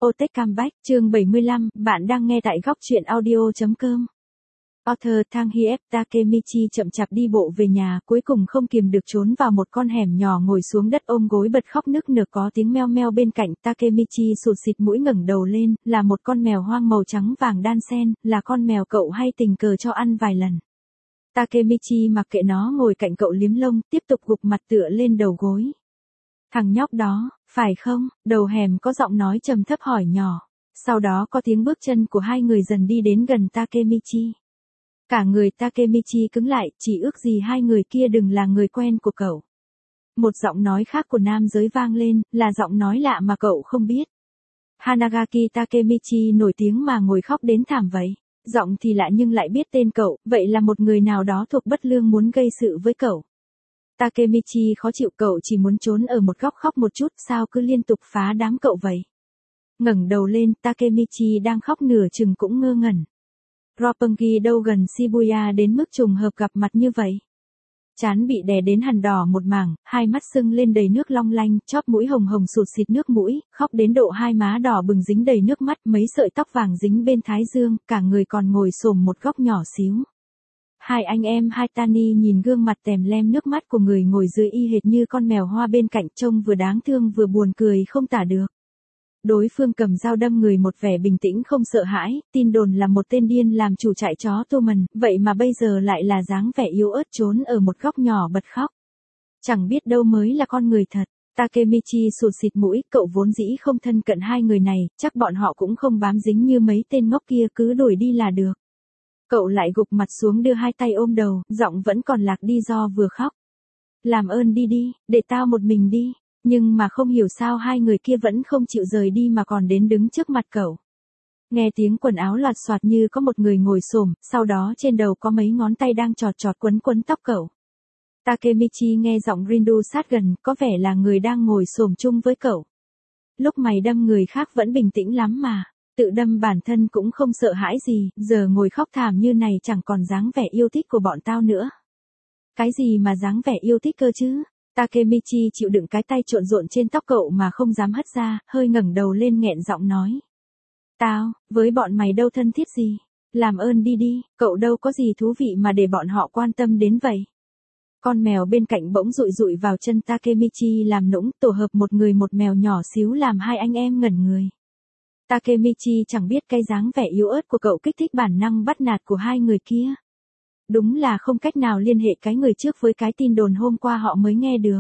Otech Comeback, chương 75, bạn đang nghe tại góc truyện audio.com. Author Thanghief Takemichi chậm chạp đi bộ về nhà, cuối cùng không kìm được trốn vào một con hẻm nhỏ, ngồi xuống đất ôm gối bật khóc nức nở. Có tiếng meo meo bên cạnh. Takemichi sụt sịt mũi ngẩng đầu lên, là một con mèo hoang màu trắng vàng đan xen, là con mèo cậu hay tình cờ cho ăn vài lần. Takemichi mặc kệ nó, ngồi cạnh cậu liếm lông, tiếp tục gục mặt tựa lên đầu gối. Thằng nhóc đó, phải không? Đầu hẻm có giọng nói trầm thấp hỏi nhỏ. Sau đó có tiếng bước chân của hai người dần đi đến gần Takemichi. Cả người Takemichi cứng lại, chỉ ước gì hai người kia đừng là người quen của cậu. Một giọng nói khác của nam giới vang lên, là giọng nói lạ mà cậu không biết. Hanagaki Takemichi nổi tiếng mà ngồi khóc đến thảm vậy. Giọng thì lạ nhưng lại biết tên cậu, vậy là một người nào đó thuộc bất lương muốn gây sự với cậu. Takemichi khó chịu, cậu chỉ muốn trốn ở một góc khóc một chút, sao cứ liên tục phá đám cậu vậy. Ngẩng đầu lên, Takemichi đang khóc nửa chừng cũng ngơ ngẩn. Roppongi đâu gần Shibuya đến mức trùng hợp gặp mặt như vậy. Trán bị đè đến hằn đỏ một mảng, hai mắt sưng lên đầy nước long lanh, chóp mũi hồng hồng sụt sịt nước mũi, khóc đến độ hai má đỏ bừng dính đầy nước mắt, mấy sợi tóc vàng dính bên thái dương, cả người còn ngồi xổm một góc nhỏ xíu. Hai anh em Haitani nhìn gương mặt tèm lem nước mắt của người ngồi dưới y hệt như con mèo hoa bên cạnh, trông vừa đáng thương vừa buồn cười không tả được. Đối phương cầm dao đâm người, một vẻ bình tĩnh không sợ hãi, tin đồn là một tên điên làm chủ trại chó Toman, vậy mà bây giờ lại là dáng vẻ yếu ớt trốn ở một góc nhỏ bật khóc. Chẳng biết đâu mới là con người thật. Takemichi sụt xịt mũi, cậu vốn dĩ không thân cận hai người này, chắc bọn họ cũng không bám dính như mấy tên ngốc kia, cứ đuổi đi là được. Cậu lại gục mặt xuống đưa hai tay ôm đầu, giọng vẫn còn lạc đi do vừa khóc. Làm ơn đi đi, để tao một mình đi. Nhưng mà không hiểu sao hai người kia vẫn không chịu rời đi mà còn đến đứng trước mặt cậu. Nghe tiếng quần áo loạt soạt như có một người ngồi xổm, sau đó trên đầu có mấy ngón tay đang chọt chọt quấn quấn tóc cậu. Takemichi nghe giọng Rindu sát gần, có vẻ là người đang ngồi xổm chung với cậu. Lúc mày đâm người khác vẫn bình tĩnh lắm mà. Tự đâm bản thân cũng không sợ hãi gì, giờ ngồi khóc thảm như này chẳng còn dáng vẻ yêu thích của bọn tao nữa. Cái gì mà dáng vẻ yêu thích cơ chứ? Takemichi chịu đựng cái tay trộn rộn trên tóc cậu mà không dám hất ra, hơi ngẩng đầu lên nghẹn giọng nói. Tao, với bọn mày đâu thân thiết gì. Làm ơn đi đi, cậu đâu có gì thú vị mà để bọn họ quan tâm đến vậy. Con mèo bên cạnh bỗng dụi dụi vào chân Takemichi làm nũng, tổ hợp một người một mèo nhỏ xíu làm hai anh em ngẩn người. Takemichi chẳng biết cái dáng vẻ yếu ớt của cậu kích thích bản năng bắt nạt của hai người kia. Đúng là không cách nào liên hệ cái người trước với cái tin đồn hôm qua họ mới nghe được.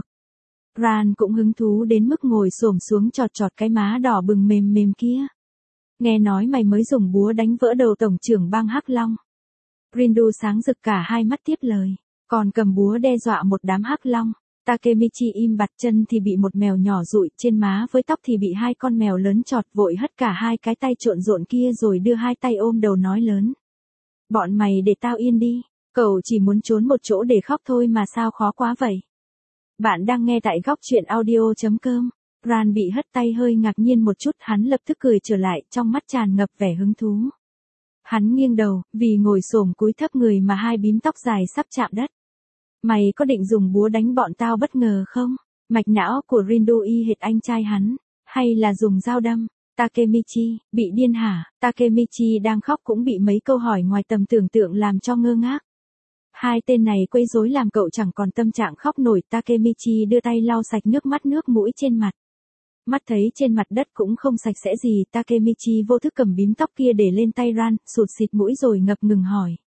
Ran cũng hứng thú đến mức ngồi xổm xuống chọt chọt cái má đỏ bừng mềm mềm kia. Nghe nói mày mới dùng búa đánh vỡ đầu tổng trưởng bang Hắc Long. Rindu sáng rực cả hai mắt tiếp lời. Còn cầm búa đe dọa một đám Hắc Long. Takemichi im bặt, chân thì bị một mèo nhỏ dụi trên má, với tóc thì bị hai con mèo lớn chọt, vội hất cả hai cái tay trộn rộn kia rồi đưa hai tay ôm đầu nói lớn. Bọn mày để tao yên đi, cậu chỉ muốn trốn một chỗ để khóc thôi mà sao khó quá vậy. Bạn đang nghe tại góc truyện audio.com. Ran bị hất tay hơi ngạc nhiên một chút, hắn lập tức cười trở lại, trong mắt tràn ngập vẻ hứng thú. Hắn nghiêng đầu, vì ngồi xổm cúi thấp người mà hai bím tóc dài sắp chạm đất. Mày có định dùng búa đánh bọn tao bất ngờ không? Mạch não của Rindu y hệt anh trai hắn. Hay là dùng dao đâm? Takemichi, bị điên hả? Takemichi đang khóc cũng bị mấy câu hỏi ngoài tầm tưởng tượng làm cho ngơ ngác. Hai tên này quấy rối làm cậu chẳng còn tâm trạng khóc nổi. Takemichi đưa tay lau sạch nước mắt nước mũi trên mặt. Mắt thấy trên mặt đất cũng không sạch sẽ gì, Takemichi vô thức cầm bím tóc kia để lên tay Ran, sụt xịt mũi rồi ngập ngừng hỏi.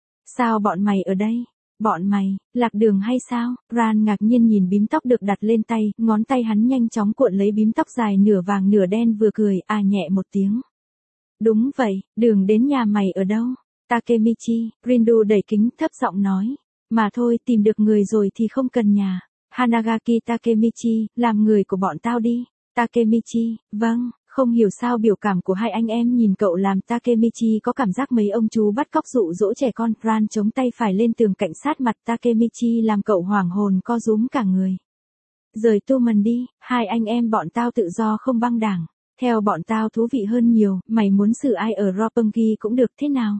Sao bọn mày ở đây? Bọn mày, lạc đường hay sao? Ran ngạc nhiên nhìn bím tóc được đặt lên tay, ngón tay hắn nhanh chóng cuộn lấy bím tóc dài nửa vàng nửa đen, vừa cười nhẹ một tiếng. Đúng vậy, đường đến nhà mày ở đâu? Takemichi, Rindu đẩy kính thấp giọng nói. Mà thôi, tìm được người rồi thì không cần nhà. Hanagaki Takemichi, làm người của bọn tao đi. Takemichi, vâng. Không hiểu sao biểu cảm của hai anh em nhìn cậu làm Takemichi có cảm giác mấy ông chú bắt cóc dụ dỗ trẻ con. Ran chống tay phải lên tường cạnh sát mặt Takemichi làm cậu hoảng hồn co rúm cả người. Rời Toman đi, hai anh em bọn tao tự do không băng đảng. Theo bọn tao thú vị hơn nhiều, mày muốn xử ai ở Roppongi cũng được thế nào?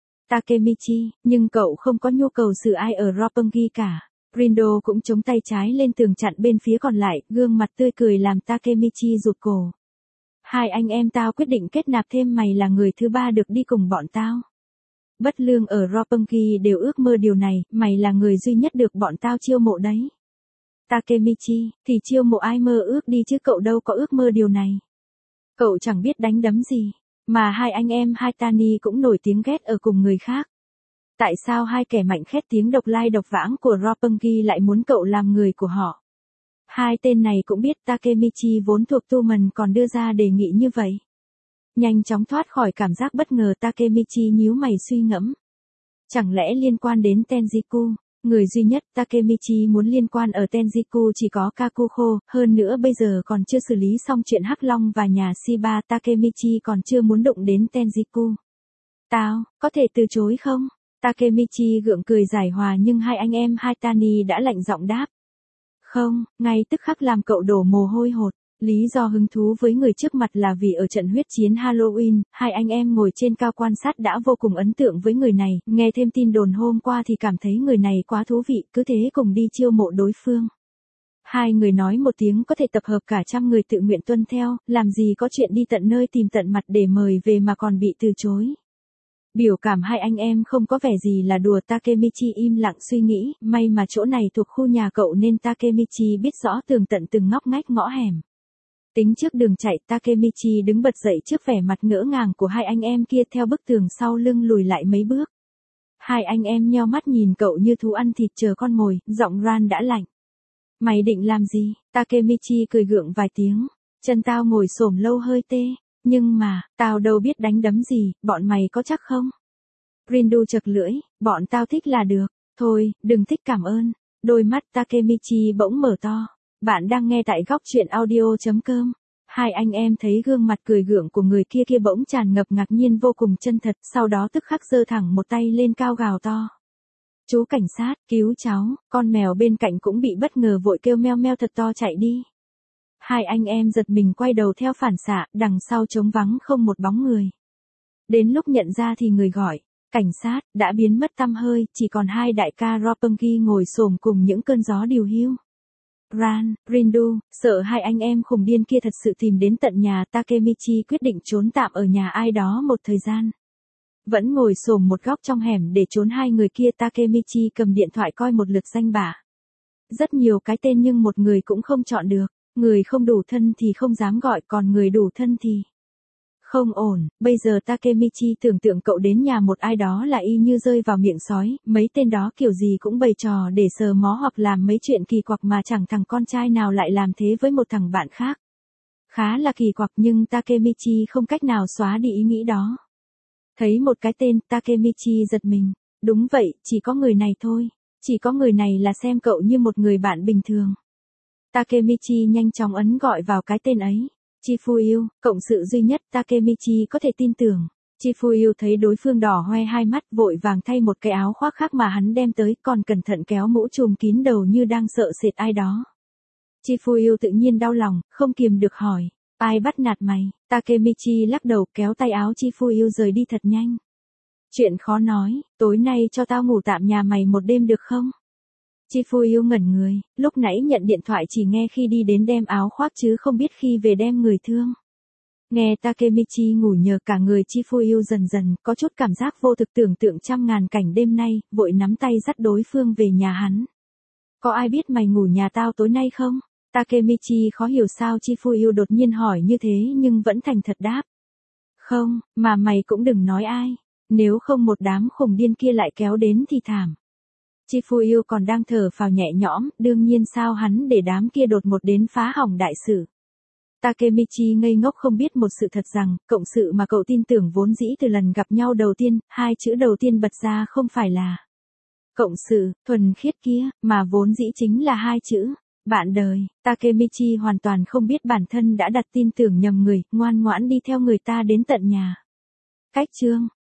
Takemichi, nhưng cậu không có nhu cầu xử ai ở Roppongi cả. Rindo cũng chống tay trái lên tường chặn bên phía còn lại, gương mặt tươi cười làm Takemichi rụt cổ. Hai anh em tao quyết định kết nạp thêm mày là người thứ ba được đi cùng bọn tao. Bất lương ở Roppongi đều ước mơ điều này, mày là người duy nhất được bọn tao chiêu mộ đấy. Takemichi, thì chiêu mộ ai mơ ước đi chứ cậu đâu có ước mơ điều này. Cậu chẳng biết đánh đấm gì, mà hai anh em Haitani cũng nổi tiếng ghét ở cùng người khác. Tại sao hai kẻ mạnh khét tiếng độc lai độc vãng của Roppongi lại muốn cậu làm người của họ? Hai tên này cũng biết Takemichi vốn thuộc tu mần còn đưa ra đề nghị như vậy. Nhanh chóng thoát khỏi cảm giác bất ngờ Takemichi nhíu mày suy ngẫm. Chẳng lẽ liên quan đến Tenjiku? Người duy nhất Takemichi muốn liên quan ở Tenjiku chỉ có Kakuho, hơn nữa bây giờ còn chưa xử lý xong chuyện Hắc Long và nhà Shiba, Takemichi còn chưa muốn đụng đến Tenjiku. Tao, có thể từ chối không? Takemichi gượng cười giải hòa nhưng hai anh em Haitani đã lạnh giọng đáp. Không, ngay tức khắc làm cậu đổ mồ hôi hột. Lý do hứng thú với người trước mặt là vì ở trận huyết chiến Halloween, hai anh em ngồi trên cao quan sát đã vô cùng ấn tượng với người này, nghe thêm tin đồn hôm qua thì cảm thấy người này quá thú vị, cứ thế cùng đi chiêu mộ đối phương. Hai người nói một tiếng có thể tập hợp cả trăm người tự nguyện tuân theo, làm gì có chuyện đi tận nơi tìm tận mặt để mời về mà còn bị từ chối. Biểu cảm hai anh em không có vẻ gì là đùa. Takemichi im lặng suy nghĩ, may mà chỗ này thuộc khu nhà cậu nên Takemichi biết rõ tường tận từng ngóc ngách ngõ hẻm. Tính trước đường chạy, Takemichi đứng bật dậy trước vẻ mặt ngỡ ngàng của hai anh em kia theo bức tường sau lưng lùi lại mấy bước. Hai anh em nheo mắt nhìn cậu như thú ăn thịt chờ con mồi, giọng Ran đã lạnh. Mày định làm gì? Takemichi cười gượng vài tiếng. Chân tao ngồi xổm lâu hơi tê. Nhưng mà, tao đâu biết đánh đấm gì, bọn mày có chắc không? Rindu chật lưỡi, bọn tao thích là được. Thôi, đừng thích cảm ơn. Đôi mắt Takemichi bỗng mở to. Bạn đang nghe tại góc truyện audio.com. Hai anh em thấy gương mặt cười gượng của người kia bỗng tràn ngập ngạc nhiên vô cùng chân thật, sau đó tức khắc giơ thẳng một tay lên cao gào to. Chú cảnh sát, cứu cháu, con mèo bên cạnh cũng bị bất ngờ vội kêu meo meo thật to chạy đi. Hai anh em giật mình quay đầu theo phản xạ, đằng sau trống vắng không một bóng người. Đến lúc nhận ra thì người gọi, cảnh sát, đã biến mất tăm hơi, chỉ còn hai đại ca Roppongi ngồi xổm cùng những cơn gió điều hiu. Ran, Rindu, sợ hai anh em khùng điên kia thật sự tìm đến tận nhà, Takemichi quyết định trốn tạm ở nhà ai đó một thời gian. Vẫn ngồi xổm một góc trong hẻm để trốn hai người kia, Takemichi cầm điện thoại coi một lượt danh bạ. Rất nhiều cái tên nhưng một người cũng không chọn được, người không đủ thân thì không dám gọi, còn người đủ thân thì... Không ổn, bây giờ Takemichi tưởng tượng cậu đến nhà một ai đó là y như rơi vào miệng sói, mấy tên đó kiểu gì cũng bày trò để sờ mó hoặc làm mấy chuyện kỳ quặc mà chẳng thằng con trai nào lại làm thế với một thằng bạn khác. Khá là kỳ quặc nhưng Takemichi không cách nào xóa đi ý nghĩ đó. Thấy một cái tên, Takemichi giật mình. Đúng vậy, chỉ có người này thôi. Chỉ có người này là xem cậu như một người bạn bình thường. Takemichi nhanh chóng ấn gọi vào cái tên ấy. Chifuyu, cộng sự duy nhất Takemichi có thể tin tưởng. Chifuyu thấy đối phương đỏ hoe hai mắt, vội vàng thay một cái áo khoác khác mà hắn đem tới, còn cẩn thận kéo mũ trùm kín đầu như đang sợ sệt ai đó. Chifuyu tự nhiên đau lòng, không kiềm được hỏi, ai bắt nạt mày? Takemichi lắc đầu kéo tay áo Chifuyu rời đi thật nhanh. Chuyện khó nói, tối nay cho tao ngủ tạm nhà mày một đêm được không? Chifuyu ngẩn người, lúc nãy nhận điện thoại chỉ nghe khi đi đến đem áo khoác chứ không biết khi về đem người thương. Nghe Takemichi ngủ nhờ cả người, Chifuyu dần dần có chút cảm giác vô thực, tưởng tượng trăm ngàn cảnh đêm nay, vội nắm tay dắt đối phương về nhà hắn. Có ai biết mày ngủ nhà tao tối nay không? Takemichi khó hiểu sao Chifuyu đột nhiên hỏi như thế nhưng vẫn thành thật đáp. Không, mà mày cũng đừng nói ai, nếu không một đám khùng điên kia lại kéo đến thì thảm. Chifuyu còn đang thở phào nhẹ nhõm, đương nhiên sao hắn để đám kia đột ngột đến phá hỏng đại sự. Takemichi ngây ngốc không biết một sự thật rằng, cộng sự mà cậu tin tưởng vốn dĩ từ lần gặp nhau đầu tiên, hai chữ đầu tiên bật ra không phải là cộng sự, thuần khiết kia, mà vốn dĩ chính là hai chữ bạn đời. Takemichi hoàn toàn không biết bản thân đã đặt tin tưởng nhầm người, ngoan ngoãn đi theo người ta đến tận nhà. Cách chương